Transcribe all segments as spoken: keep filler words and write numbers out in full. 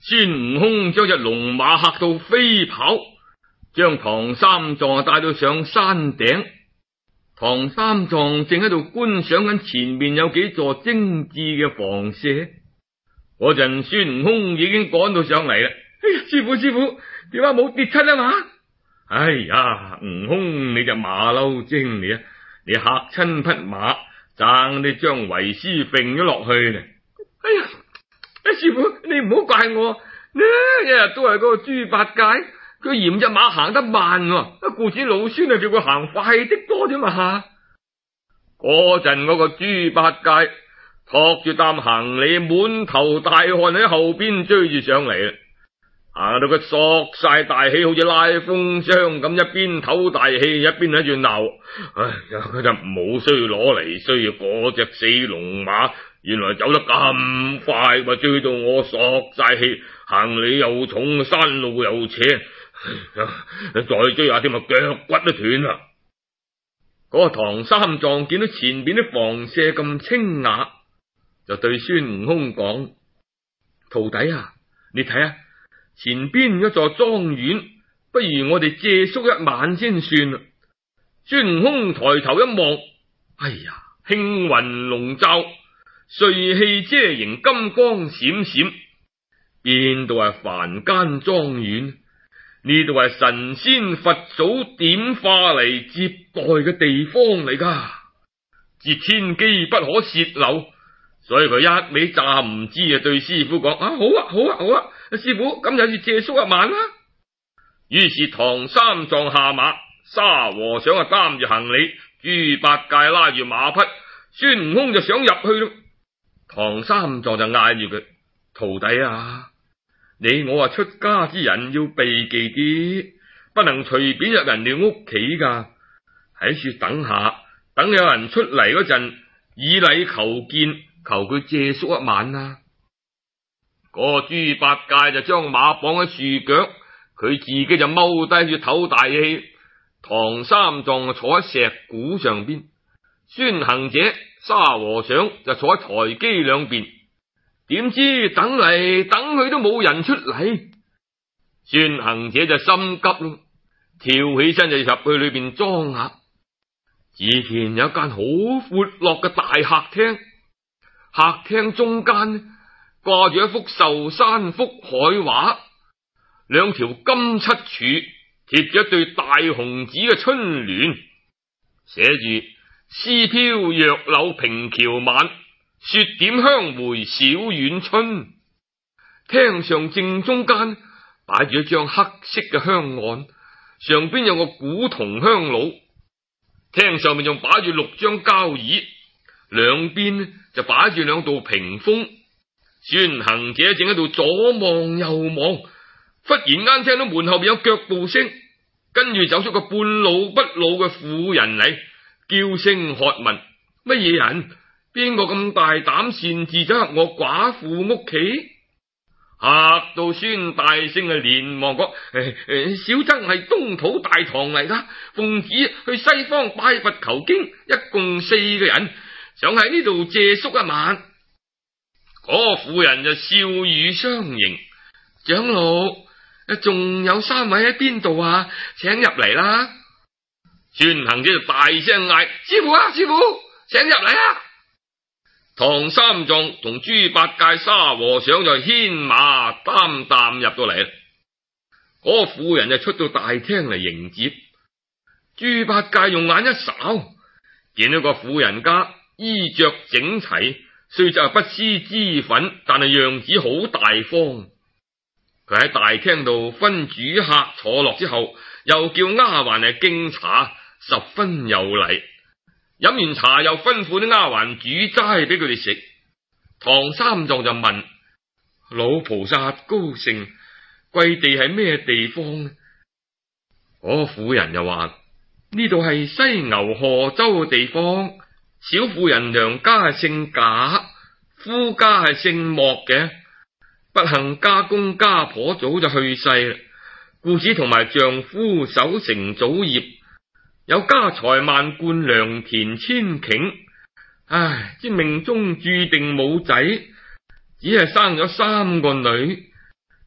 孫悟空將隻龍馬嚇到飛跑，將唐三藏帶到上山頂。唐三藏正喺度觀賞緊前面有幾座精致嘅房舍，嗰陣孫悟空已經趕到上嚟啦。哎呀，師傅師傅，點解冇跌親啊嘛？哎呀，悟空你隻馬騮精嚟啊！你嚇親匹馬，爭你將為師揈咗落去咧。哎呀，哎師傅你唔好怪我，呢一日都係嗰個豬八戒，佢嫌隻馬行得慢，故此老孫啊叫佢行快啲多啫嘛。嗰陣嗰個豬八戒托住擔行李，滿頭大汗喺後邊追住上嚟啦，行到佢索晒大氣，好似拉風箱咁，一邊唞大氣一邊喺度鬧。唉呀，佢就冇需要攞嚟，需要嗰隻死龍馬，原來走得咁快，話追到我索晒氣，行李又重，山路又斜，再追下添啊，腳骨都斷啦。嗰個唐三藏見到前邊啲房舍咁清雅，就對孫悟空講：徒弟啊，你睇下前邊嗰座莊園，不如我哋借宿一晚先算啦。孫悟空抬頭一望，哎呀，輕雲籠罩，瑞氣遮迎，金光閃閃，邊度係凡間莊園？呢度係神仙佛祖點化嚟接待嘅地方嚟噶，自天機不可洩漏，所以佢一味詐唔知啊，對師傅講：啊，好啊好啊好啊，師傅咁就要借宿一晚啦。於是唐三藏下馬，沙和尚啊擔住行李，豬八戒拉住馬匹，孫悟空就想入去咯。唐三藏就嗌住佢：徒弟啊，你我啊出家之人要避忌啲，不能隨便入人哋屋企噶，喺處等下，等有人出嚟嗰陣，以禮求見，求佢借宿一晚啦。嗰個豬八戒就將馬綁喺樹腳，佢自己就踎低住唞大氣。唐三藏就坐喺石鼓上邊，孫行者、沙和尚就坐喺台基兩邊。點知等嚟等去都冇人出嚟，孫行者就心急咯，跳起身就入去裏邊裝下。只見有一間好闊落嘅大客廳，客廳中間掛住一幅壽山福海畫，兩條金漆柱貼住一對大紅紙嘅春聯，寫住絲飄弱柳平橋晚，雪點香梅小院春。廳上正中間擺住一張黑色嘅香案，上邊有個古銅香爐。廳上面仲擺住六張交椅，兩邊就擺住兩道屏風。孫行者正喺度左望右望，忽然間聽到門後邊有腳步聲，跟住走出個半老不老嘅婦人嚟，嬌聲喝問：乜嘢人？邊個咁大膽擅自走入我寡婦屋企？嚇到孫大聖啊，連忙講：小僧係東土大唐嚟噶，奉旨去西方拜佛求經，一共四個人，想喺呢度借宿一晚。嗰婦人就笑語相迎：長老，仲有三位喺邊度啊？請入嚟啦！孫行者就大聲嗌：師傅啊，師傅，請入嚟啊！唐三藏同豬八戒、沙和尚就牽馬擔擔入到嚟啦。嗰個婦人就出到大廳嚟迎接。豬八戒用眼一睄，見到個婦人家衣着整齊，雖則係不施脂粉，但係樣子好大方。佢喺大廳度分主客坐落之後，又叫丫鬟嚟敬茶，十分有禮。飲完茶又吩咐啲丫鬟煮齋俾佢哋食。唐三藏就問：老菩薩高盛，貴地係咩地方呢？嗰婦人就話：呢度係西牛賀州嘅地方，小婦人娘家係姓賈，夫家係姓莫嘅，不幸家公家婆早就去世啦，故此同埋丈夫守成祖業，有家財萬貫，良田千頃，唉，之命中注定冇仔，只係生咗三個女，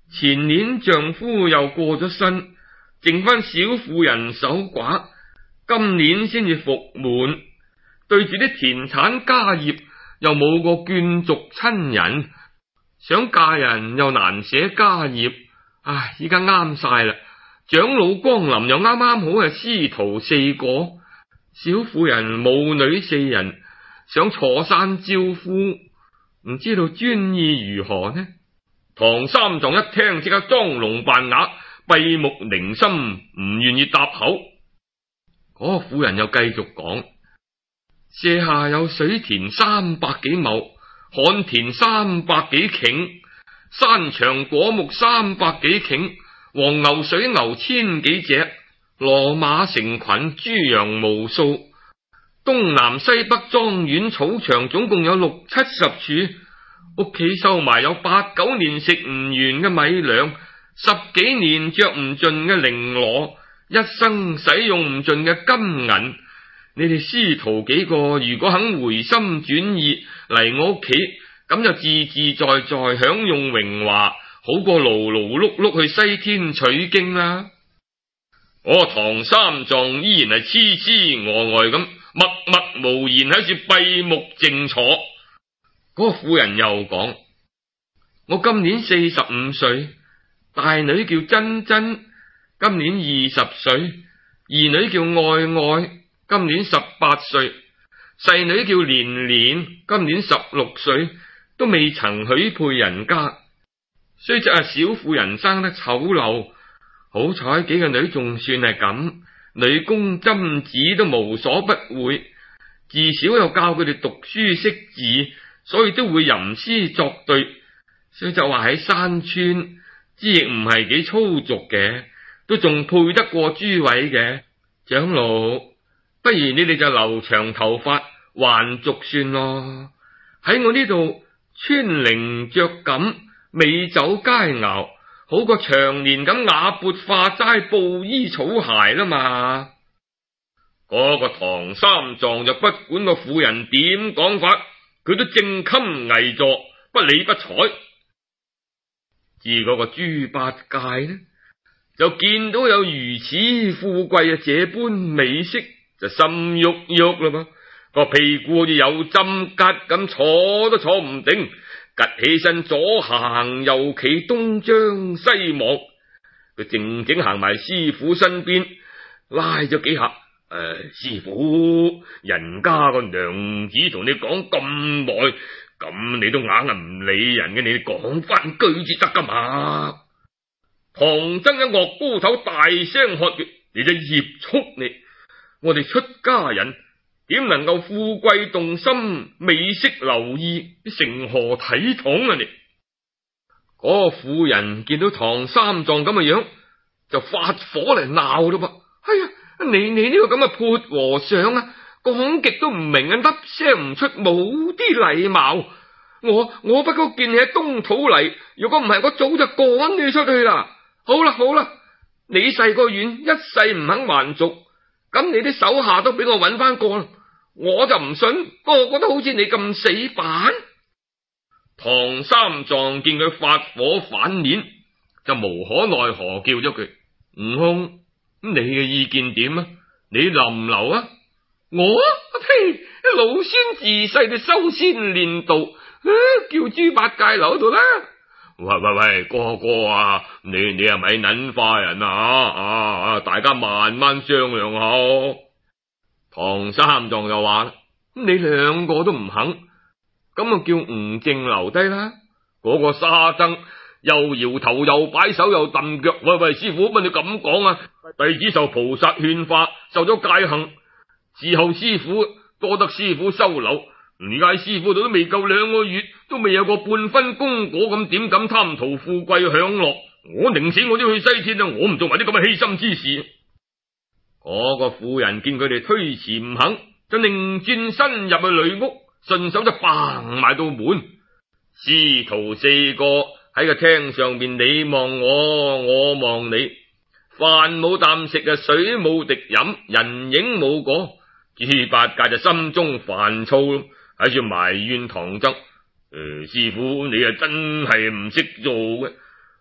前年丈夫又過咗身，剩翻小婦人守寡，今年先至服滿，對住啲田產家業，又冇個眷族親人，想嫁人又難捨家業。唉，依家啱晒啦，長老光臨又啱啱好係師徒四個，小婦人母女四人，想坐山招呼，唔知道專意如何呢？唐三藏一聽，即刻裝聾扮啞，閉目凝心，唔願意答口。嗰個婦人又繼續講：舍下有水田三百幾畝，旱田三百幾頃，山長果木三百幾頃，黃牛水牛千幾隻，騾馬成群，豬羊無數，東南西北莊園草場總共有六七十處，屋企收埋有八九年食唔完嘅米糧，十幾年着唔盡嘅綾羅，一生使用唔盡嘅金銀。你哋師徒幾個如果肯回心轉意嚟我屋企，咁就自自在在享用榮華，好過勞勞碌碌去西天取經啦。我唐三藏依然係痴痴呆呆咁，默默無言喺處閉目靜坐。嗰個婦人又講：我今年四十五歲，大女叫珍珍，今年二十歲，二女叫愛愛，今年十八歲，細女叫蓮蓮，今年十六歲，都未曾許配人家。雖則係小婦人生得醜陋，好彩幾個女仲算係咁，女工針黹都無所不會，至少又教佢哋讀書識字，所以都會吟詩作對。雖則話喺山村，之亦唔係幾粗俗嘅，都仲配得過諸位嘅。長老，不如你哋就留長頭髮還俗算咯。喺我呢度穿綾着錦，美酒佳肴，好過長年咁瓦缽化齋布衣草鞋啦嘛。嗰個唐三藏就不管個婦人點講法，佢都正襟危坐，不理不睬。至嗰個豬八戒呢，就見到有如此富貴啊，這般美色，就心郁郁啦嘛，個屁股好似有針吉咁，坐都坐唔定，趷起身左行右企，東張西望。佢靜靜行埋師傅身邊，拉咗幾下。誒、呃，師傅，人家個娘子同你講咁耐，咁你都硬係唔理人嘅，你講翻句至得噶嘛？唐僧一岳高頭大聲喝住：你隻孽畜你！我哋出家人點能夠富貴動心，美色留意？你成何體統啊你？嗰個婦人見到唐三藏咁嘅樣，就發火嚟鬧咯噃。哎呀！你你呢個咁嘅潑和尚啊，講極都唔明啊，粒聲唔出，冇啲禮貌。我我不過見你喺東土嚟，如果唔係，我早就趕你出去啦。好啦好啦，你細個遠，一世唔肯還俗，咁你啲手下都俾我揾翻個啦，我就唔信個個都好似你咁死板。唐三藏見佢發火反面，就無可奈何，叫咗佢：悟空，咁你嘅意見點啊？你留唔留啊？我呸！老孫自細就修仙練道，啊、叫豬八戒留喺度啦。喂喂喂，哥哥啊，你你係咪捻化人啊？啊啊！大家慢慢商量下。唐三藏就話啦：咁你兩個都唔肯，咁啊叫吳淨留低啦。嗰、那個沙僧又搖頭又擺手又蹬腳，喂喂，師傅乜你咁講啊？弟子受菩薩勸化，受咗戒行，伺候師傅，多得師傅收留。而家師傅度都未夠兩個月，都未有個半分功果，咁點敢貪圖富貴享樂？我寧死我都去西天啊！我唔做埋啲咁嘅犧牲之事。嗰、那個婦人見佢哋推辭唔肯，就擰轉身入去裏屋，順手就嘭埋到門。師徒四個喺個廳上邊，你望我，我望你，飯冇啖食啊，水冇滴飲，人影冇個。豬八戒就心中煩躁，喺處埋怨唐僧：誒、呃，師傅你啊真係唔識做嘅，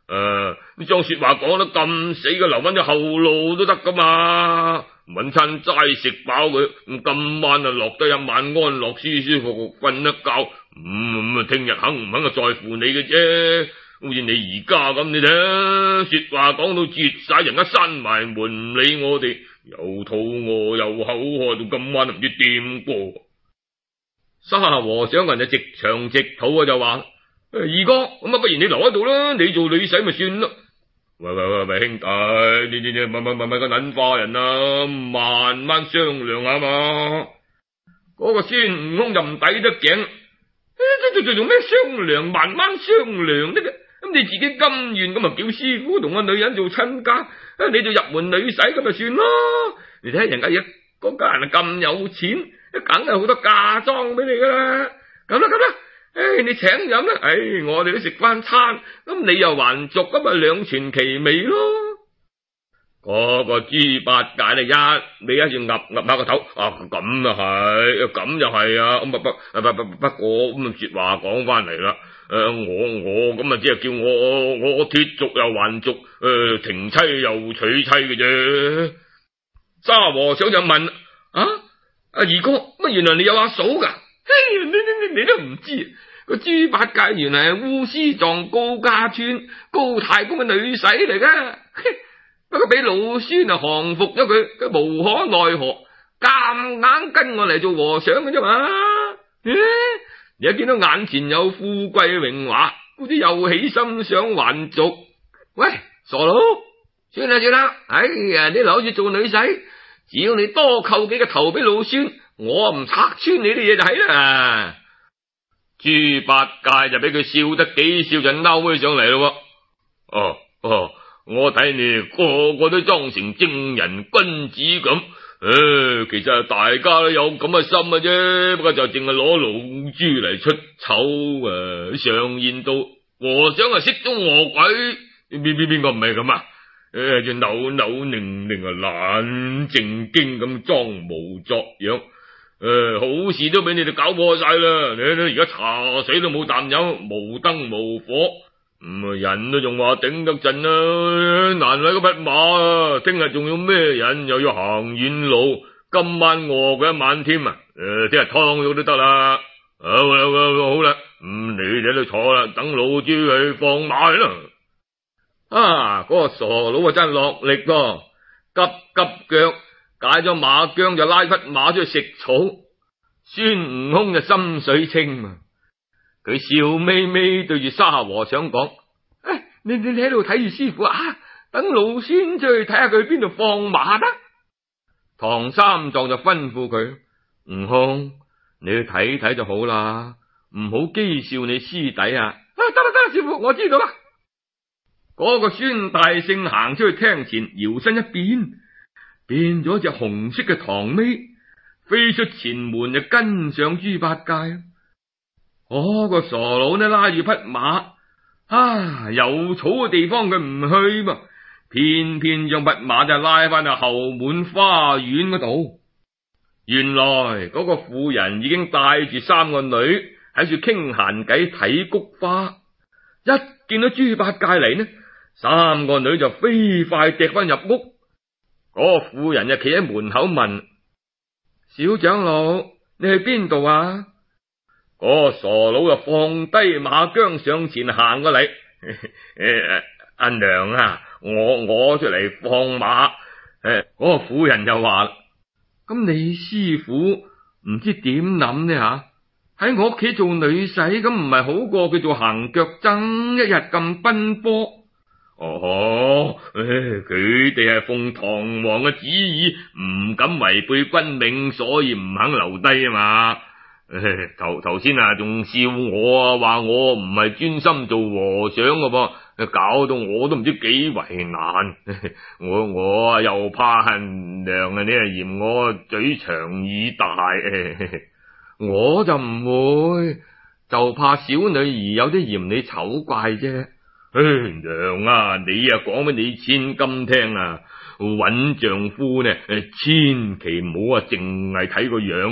誒，你將說話講得咁死嘅，留翻隻後路都得噶嘛。搵餐齋食飽佢，咁今晚啊落得一晚安樂，舒舒服服瞓一覺。咁咁啊，聽日肯唔肯啊，在乎你嘅啫。好似你而家咁，你睇說話講到絕晒，人家閂埋門唔理我哋，又肚餓又口渴，到今晚唔知點過。沙和尚人就直腸直肚啊，就話：二哥，咁啊，不如你留喺度啦，你做女婿咪算咯。喂喂喂喂，兄弟，你你你咪咪咪咪個捻化人啊，慢慢商量下嘛。嗰個孫悟空就唔抵得頸，做做做咩商量，慢慢商量得嘅。咁你自己甘願咁啊，叫師傅同個女人做親家，你就入門女婿咁咪算咯。你睇人家一嗰家人咁有錢，梗係好多嫁妝俾你噶啦。咁啦咁啦。唉，你請飲啦，唉，我哋都食翻餐，咁你又還俗，咁咪兩全其美咯。嗰個豬八戒咧，一你一住岌岌下個頭，啊咁啊係，咁就係啊，咁不不不不不過咁啊說話講翻嚟啦，誒我我咁啊只係叫我我我脫俗又還俗，誒停妻又娶妻嘅啫。沙和尚就問：啊，阿二哥，乜原來你有阿嫂噶？嘿，你你你你都唔知。個豬八戒原來係烏絲藏高家村高太公嘅女婿嚟噶，不過俾老孫啊降服咗佢，佢無可奈何，夾硬跟我嚟做和尚嘅啫嘛。而家見到眼前有富貴榮華，好似又起心想還俗。喂，傻佬，算啦算啦，哎呀，你留住做女婿，只要你多扣幾個頭俾老孫，我唔拆穿你啲嘢就係啦。豬八戒就俾佢笑得幾笑就嬲起上嚟咯。哦哦，我睇你個個都裝成正人君子咁，誒、呃，其實大家都有咁嘅心嘅啫，不過就淨係攞老豬嚟出醜啊！常言道，和尚啊識中餓鬼，邊邊邊個唔係咁啊？誒、呃，就扭扭擰擰啊，懶正經咁裝模作樣。誒、呃，好事都俾你哋搞破晒啦！你睇而家茶水都冇啖飲，無燈無火，咁啊人都仲話頂得陣啦，難為嗰匹馬，聽日仲要咩人，又要行遠路，今晚餓佢一晚添啊！誒、呃，聽日劏咗都得啦。好啦好啦好啦，咁你哋喺度坐啦，等老豬去放馬啦。啊，嗰、那個傻佬啊真係落力噃，急急腳。解咗馬韁就拉匹馬出去食草，孫悟空就心水清啊！佢笑眯眯對住沙和尚講：誒，你你你喺度睇住師傅啊，等老孫出去睇下佢邊度放馬得。唐三藏就吩咐佢：悟空，你去睇睇就好啦，唔好譏笑你師弟啊！啊，得啦得啦，師傅，我知道啦。嗰個孫大聖行出去廳前，搖身一變。變咗隻紅色嘅唐尾，飛出前門就跟上豬八戒。嗰、那個傻佬呢拉住匹馬，啊有草嘅地方佢唔去嘛，偏偏將匹馬就拉翻去後門花園嗰度。原來嗰個婦人已經帶住三個女喺處傾閒偈睇菊花，一見到豬八戒嚟呢，三個女就飛快趯翻入屋。嗰個婦人就企喺門口問：小長老，你去邊度啊？嗰個傻佬就放低馬韁上前行過嚟。阿娘啊，我我出嚟放馬。誒，嗰個婦人就話：咁你師傅唔知點諗呢吓？喺我屋企做女婿，咁唔係好過佢做行腳僧，一日咁奔波。哦，佢哋係奉唐王嘅旨意，唔敢違背君命，所以唔肯留低啊嘛。頭頭先啊，仲笑我啊，話我唔係專心做和尚嘅噃，搞到我都唔知幾為難。我我啊又怕恨娘啊，你係嫌我嘴長耳大，我就唔會，就怕小女兒有啲嫌你醜怪啫。唉，娘啊，你啊講俾你千金聽啊，搵丈夫呢，千祈唔好啊，淨係睇個樣啊，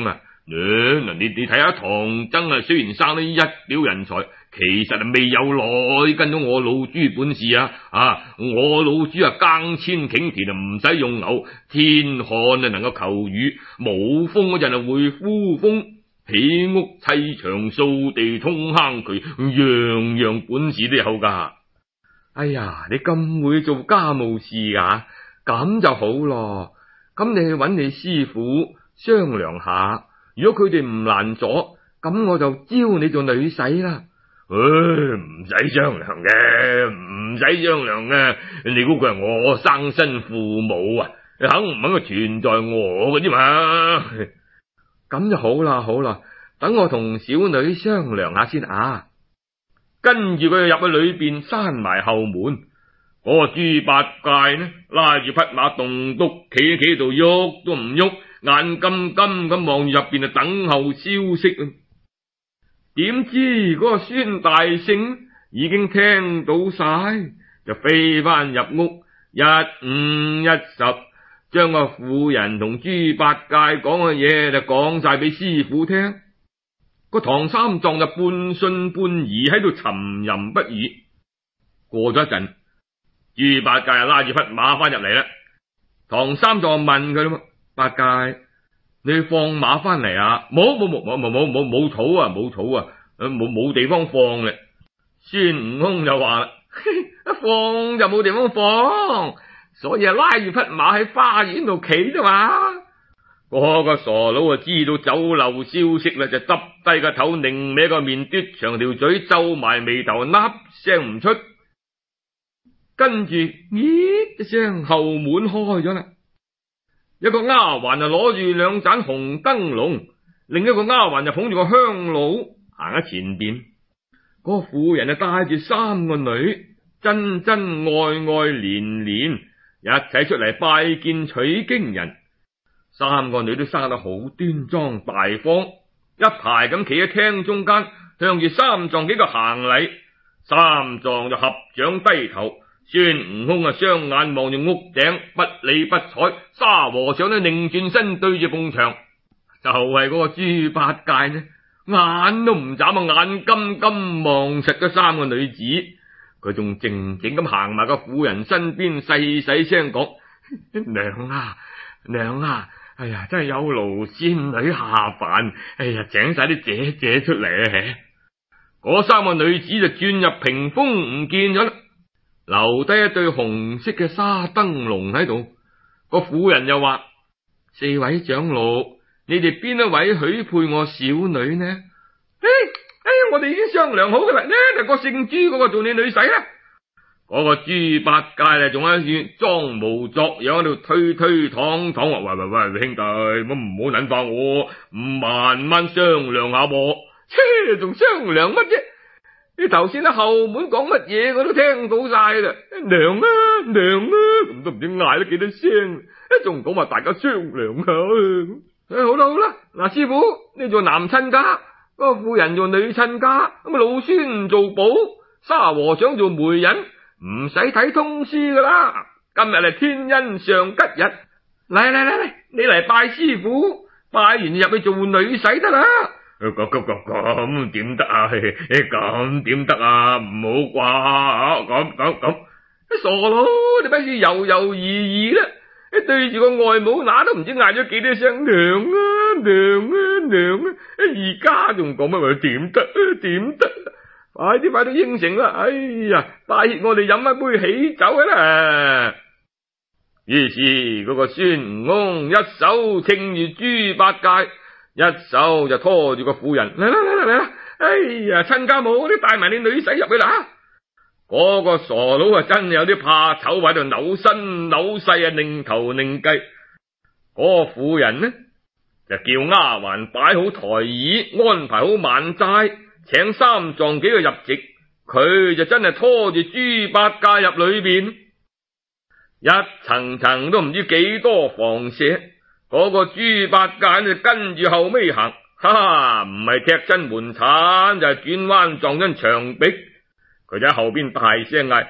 嗱，你你睇下唐僧啊，雖然生得一表人才，其實係未有耐跟咗我老豬本事啊！啊，我老豬啊，耕千頃田啊，唔使用牛，天旱啊能夠求雨，冇風嗰陣啊會呼風，起屋砌牆掃地通坑渠，樣樣本事都有噶。哎呀，你咁會做家務事啊？咁就好咯。咁你去揾你師傅商量下，如果佢哋唔難阻，咁我就招你做女婿啦。唉，唔使商量嘅，唔使商量嘅。你估佢係我生身父母啊？你肯唔肯佢存在我嘅啫嘛？咁就好啦，好啦，等我同小女商量下先啊。跟住佢就入去裏邊閂埋後門。嗰個豬八戒呢，拉住匹馬棟篤企企度喐都唔喐，眼金金咁望住入邊啊，等候消息啊。點知嗰個孫大聖已經聽到晒，就飛翻入屋，一五一十將個婦人同豬八戒講嘅嘢就講晒俾師傅聽。個唐三藏就半信半疑喺度沉吟不語。過咗一陣，豬八戒拉住匹馬翻入嚟啦。唐三藏問佢啦：八戒，你放馬翻嚟啊？冇冇冇冇冇冇冇冇草啊，冇草啊，冇冇地方放嘅。孫悟空就話啦：放就冇地方放，所以啊拉住匹馬喺花園度企啫嘛。嗰個傻佬啊知道走漏消息啦，就耷低個頭，擰歪個面，嘟長條嘴，皺埋眉頭，粒聲唔出。跟住咦一聲，後門開咗啦。一個丫鬟就攞住兩盞紅燈籠，另一個丫鬟就捧住個香爐行喺前邊。嗰個婦人就帶住三個女，真真愛愛連連一齊出嚟拜見取經人。三個女都生得好端莊大方，一排咁企喺廳中間，向住三藏幾個行禮。三藏就合掌低頭。孫悟空啊，雙眼望住屋頂，不理不睬。沙和尚呢，擰轉身對住埲牆，就係、是、嗰個豬八戒呢，眼都唔眨啊，眼金金望實嗰三個女子。佢仲靜靜咁行埋個婦人身邊，細細聲講：娘啊，娘啊，哎呀，真係有勞仙女下凡，哎呀，請晒啲姐姐出嚟啊！嗰三個女子就轉入屏風唔見咗啦。留低一對紅色嘅沙燈籠喺度。個婦人又話：四位長老，你哋邊一位許配我小女呢？哎哎，我哋已經商量好噶啦，呢就個姓朱嗰個做你女婿啦。嗰個豬八戒啊，仲喺度裝模作樣喺度推推搪搪，話喂喂喂，兄弟，我唔好捻化我，唔慢慢商量下噃。切，仲商量乜啫？你頭先喺後門講乜嘢我都聽到晒啦，娘啊娘啊，咁都唔知嗌咗幾多聲，仲講話大家商量下。誒，好啦好啦，嗱，師傅你做男親家，嗰個婦人做女親家，咁啊老孫做保，沙和尚做媒人，唔使睇通書噶啦。今日係天恩上吉日，嚟嚟嚟嚟，你嚟拜師傅，拜完入去做女婿得啦。咁咁咁咁點得啊？咁點得啊？唔好啩！咁咁咁，傻佬，你不如猶猶豫豫啦！對住個外母乸都唔知嗌咗幾多聲娘啊娘啊娘啊！而家仲講乜話點得？點得？快啲快啲應承啦！哎呀，帶我哋飲一杯喜酒啦！於是嗰個孫悟空一手撐住豬八戒，一手就拖住個婦人，嚟啦嚟啦嚟啦！哎呀，親家母，你帶埋你女婿入去啦！嗰個傻佬啊，真係有啲怕醜，喺度扭身扭勢啊，擰頭擰計。嗰個婦人呢，就叫丫鬟擺好台椅，安排好晚齋，請三藏幾個入席。佢就真係拖住豬八戒入裏邊，一層層都唔知幾多房舍。嗰個豬八戒就跟住後尾行，哈哈，唔係踢親門鏟就係轉彎撞親牆壁。佢就喺後邊大聲嗌：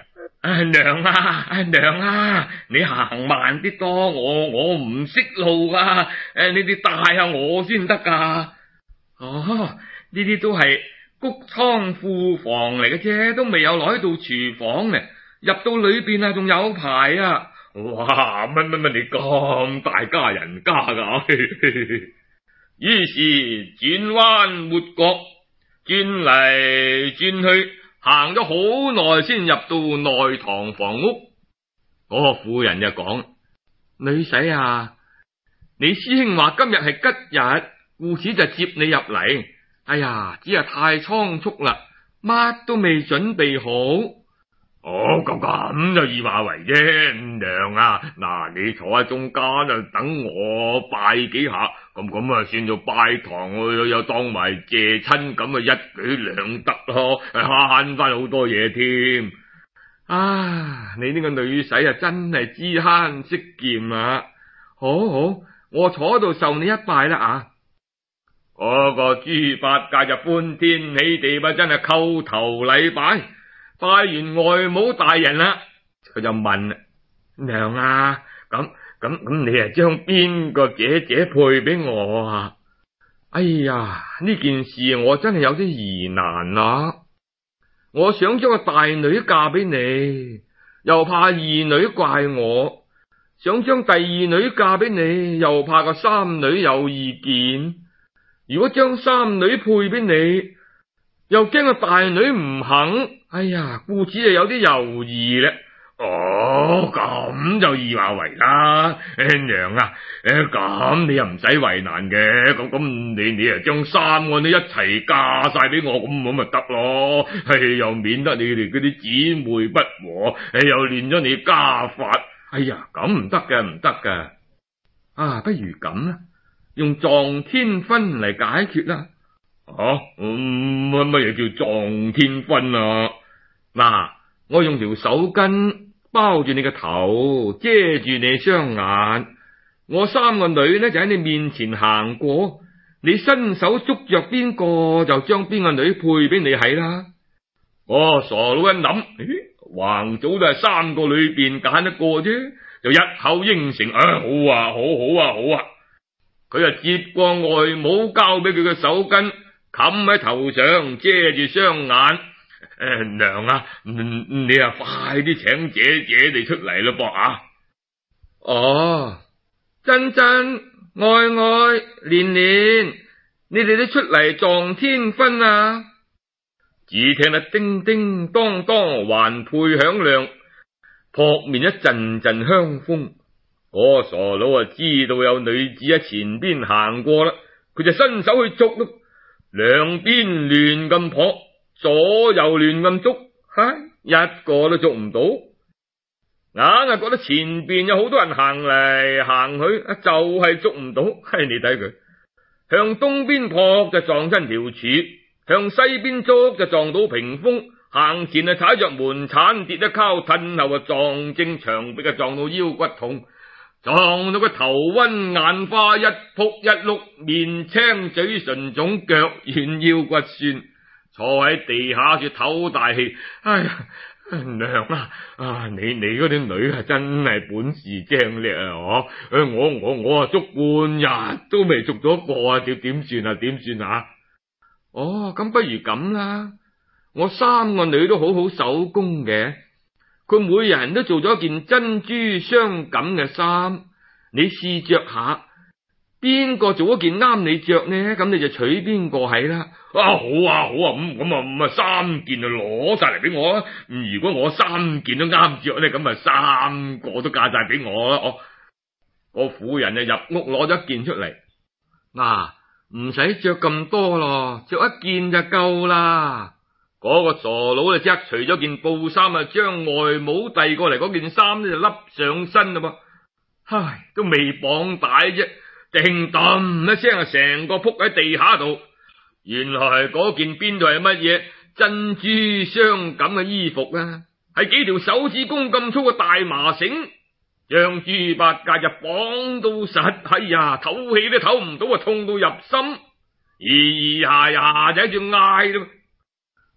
啊娘啊，娘啊，你行慢啲多，我我唔識路啊，誒，你哋帶下我先得噶。哦，呢啲都係谷倉庫房嚟嘅啫，都未有攞到廚房呢，入到裏邊啊，仲有排啊！哇，乜乜乜，你咁大家人家噶？於是轉彎抹角，轉嚟轉去，行咗好耐先入到內堂房屋。嗰個婦人就講：女婿啊，你師兄話今日係吉日，故此就接你入嚟。哎呀，只係太倉促啦，乜都未準備好。哦，咁咁就易話為啫，娘啊，嗱，你坐喺中間啊，等我拜幾下，咁咁啊，算做拜堂，又又當埋謝親，咁啊一舉兩得咯，慳翻好多嘢添。啊，你呢個女婿啊，真係知慳識儉啊！好好，我坐喺度受你一拜啦啊！嗰個豬八戒就歡天喜地吧，真係叩頭禮拜。拜完外母大人啦，佢就問娘啊，咁咁咁，你啊將邊個姐姐配俾我啊？哎呀，呢件事我真係有啲疑難啊！我想將個大女嫁俾你，又怕二女怪我；想將第二女嫁俾你，又怕個三女有意見。如果將三女配俾你，又驚個大女唔肯。哎呀，故此就有啲猶豫咧。哦，咁就易話為啦。誒，娘啊，誒，咁你又唔使為難嘅。咁咁，你你啊將三個女一齊嫁晒俾我，咁咁咪得咯。係又免得你哋嗰啲姊妹不和，誒，又亂咗你家法。哎呀，咁唔得嘅，唔得嘅。啊，不如咁啦，用撞天婚嚟解決啦。吓、啊，乜乜嘢叫撞天婚啊？嗱，我用條手巾包住你個頭，遮住你雙眼。我三個女呢就喺你面前行過，你伸手捉着邊個就將邊個女配俾你係啦。我傻佬一諗，橫早都係三個裏邊揀一個啫，就一口應承。啊，好啊，好好啊，好啊。佢就接過外母交俾佢嘅手巾，冚喺頭上，遮住雙眼。誒、呃，娘啊，嗯、你啊快啲請姐姐哋出嚟咯噃啊！哦，珍珍、愛愛、蓮蓮，你哋都出嚟撞天婚啊！只聽得叮叮當當環佩響亮，撲面一陣陣香風。嗰個傻佬啊，知道有女子喺前邊行過啦，佢就伸手去捉咯，兩邊亂咁撲。左右亂咁捉，嗨，一個都捉唔到，硬係覺得前邊有好多人行嚟行去，就係、是、捉唔到。嘿，你睇佢向東邊撲就撞親條柱，向西邊捉就撞到屏風，行前啊踩着門鏟跌一跤，褪後啊撞正牆壁啊撞到腰骨痛，撞到個頭暈眼花，一撲一碌，面青嘴唇腫，腳軟腰骨酸。坐喺地下住唞大氣，哎呀，娘啊，啊你你嗰啲女係真係本事精叻啊！我我我我啊捉半日都未捉到一個啊，點點算啊？點算啊？哦，咁不如咁啦，我三個女都好好手工嘅，佢每人都做咗一件珍珠雙錦嘅衫，你試着下。邊個做一件啱你着呢？咁你就娶邊個係啦。啊，好啊，好啊，咁咁啊，咁啊，三件就攞晒嚟俾我啊。如果我三件都啱着咧，咁啊，三個都嫁晒俾我啦。哦，個婦人就入屋攞咗一件出嚟。嗱，唔使着咁多咯，着一件就夠啦。嗰個傻佬就即刻除咗件布衫啊，將外母遞過嚟嗰件衫咧就笠上身啦噃。唉，都未綁帶啫。叮噹一聲啊，成個撲喺地下度。原來係嗰件邊度係乜嘢珍珠雙錦嘅衣服啊？係幾條手指公咁粗嘅大麻繩，將豬八戒就綁到實。哎呀，唞氣都唞唔到啊，痛到入心，咿咿呀呀就喺度嗌咯。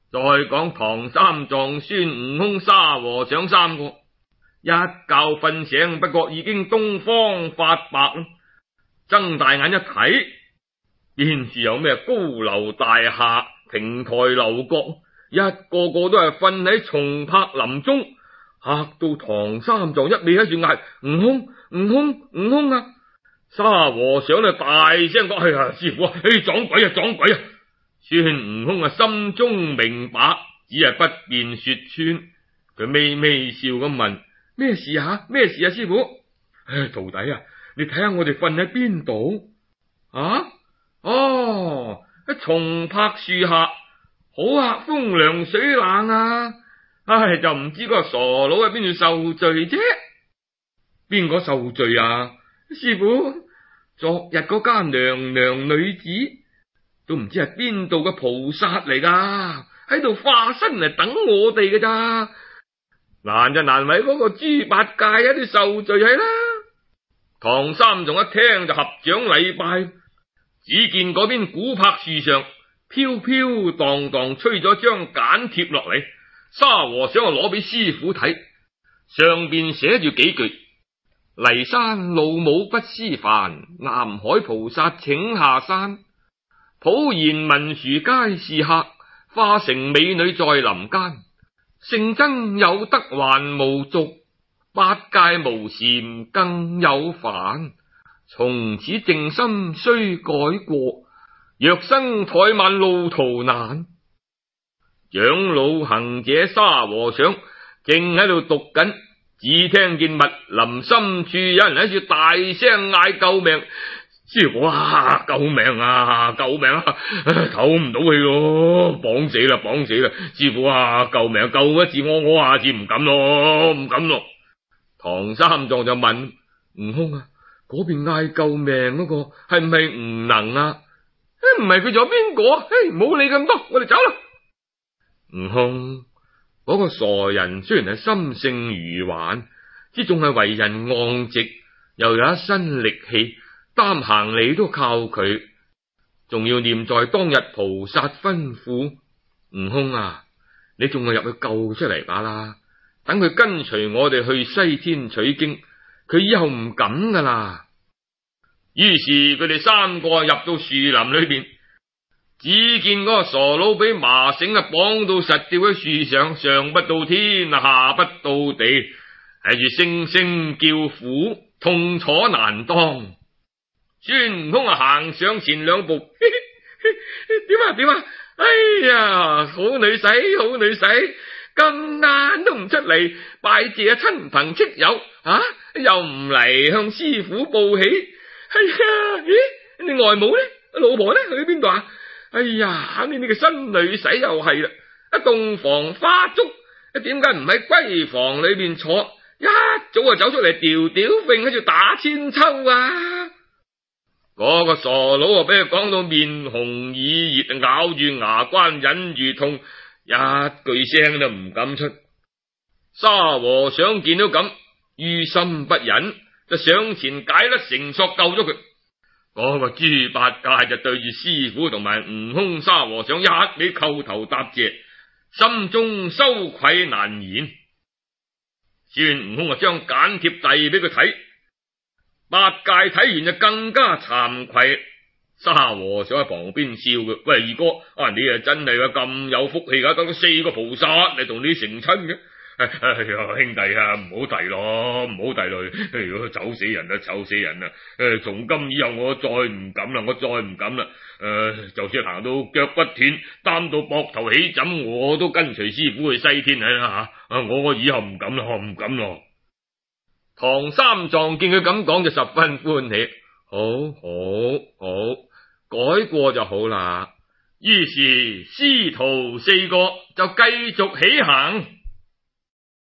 再講唐三藏、孫悟空、沙和尚三個，一覺瞓醒，不覺已經東方發白，睜大眼一睇，邊處有咩高樓大廈、亭台樓閣，一個個都係瞓喺松柏林中，嚇到唐三藏一味喺住嗌悟空、悟空、悟空啊！沙和尚就大聲講：哎呀，師父啊，哎，撞鬼啊，撞鬼啊！孫悟空啊，心中明白，只係不便說穿。佢微微笑咁問：咩事啊？咩事啊，師父？唉，徒弟啊，你睇下我哋瞓喺邊度啊？哦，喺松柏樹下，好啊，風涼水冷啊！唉，就唔知嗰個傻佬喺邊度受罪啫？邊個受罪啊？師父，昨日嗰家娘娘女子都唔知係邊度嘅菩薩嚟噶，喺度化身嚟等我哋嘅咋？難就難為嗰個豬八戒喺度受罪係啦。唐三藏一聽就合掌禮拜，只見嗰邊古柏樹上飄飄蕩蕩吹咗張簡帖落嚟，沙和尚就攞俾師父睇，上邊寫住幾句：驪山老母不思凡，南海菩薩請下山。普賢文殊皆是客，化成美女在林間。聖僧有德還無俗，八戒無禪更有煩。從此正心須改過，若生怠慢路途難。長老行者沙和尚正喺度讀緊，只聽見密林深處有人喺處大聲嗌救命。師父啊，救命啊，救命啊，唞唔到氣咯，綁死啦，綁死啦！師父啊，救命，救一次我，我下次唔敢咯，唔敢咯。唐三藏就問悟空啊，嗰邊嗌救命嗰個係唔係悟能啊？唔係佢仲有邊個啊？唔好理咁多，我哋走啦。悟空，嗰個傻人雖然係心性愚頑，之仲係為人昂直，又有一身力氣，擔行李都靠佢，仲要念在當日菩薩吩咐。悟空啊，你仲係入去救出嚟把啦，等佢跟隨我哋去西天取經，佢以後唔敢噶啦。於是佢哋三個入到樹林裏邊，只見嗰個傻佬俾麻繩啊綁到實吊喺樹上，上不到天，下不到地，喺住聲聲叫苦，痛楚難當。孫悟空啊行上前兩步，點啊點啊！哎呀，好女仔好女仔，咁晏都唔出嚟拜謝親朋戚友啊，又唔嚟向師父報喜。哎呀，咦，你外母呢？老婆呢？去邊度啊？哎呀，你呢個新女仔又係啦，一洞房花燭，點解唔喺閨房裏邊坐，一早就走出嚟吊吊揈喺度打千秋啊！嗰個傻佬啊，俾佢講到面紅耳熱，咬住牙關忍住痛，一句聲都唔敢出。沙和尚見到咁，於心不忍，就上前解甩繩索救咗佢。嗰個豬八戒就對住師父同埋悟空、沙和尚一味叩頭答謝，心中羞愧難言。孫悟空啊，將簡帖遞俾佢睇。八戒睇完就更加慚愧，沙和尚喺旁邊笑佢：喂，二哥啊，你啊真係個咁有福氣噶，得咗四個菩薩嚟同你成親嘅。哎呀，兄弟啊，唔好提咯，唔好提咯，如果走死人啊，走死人啊！誒，從今以後我再唔敢啦，我再唔敢啦。誒，就算行到腳骨斷，擔到膊頭起枕，我都跟隨師父去西天啊！吓，啊，我以後唔敢啦，我唔敢咯。唐三藏見佢咁講就十分歡喜，好好好，改過就好啦。於是師徒四個就繼續起行。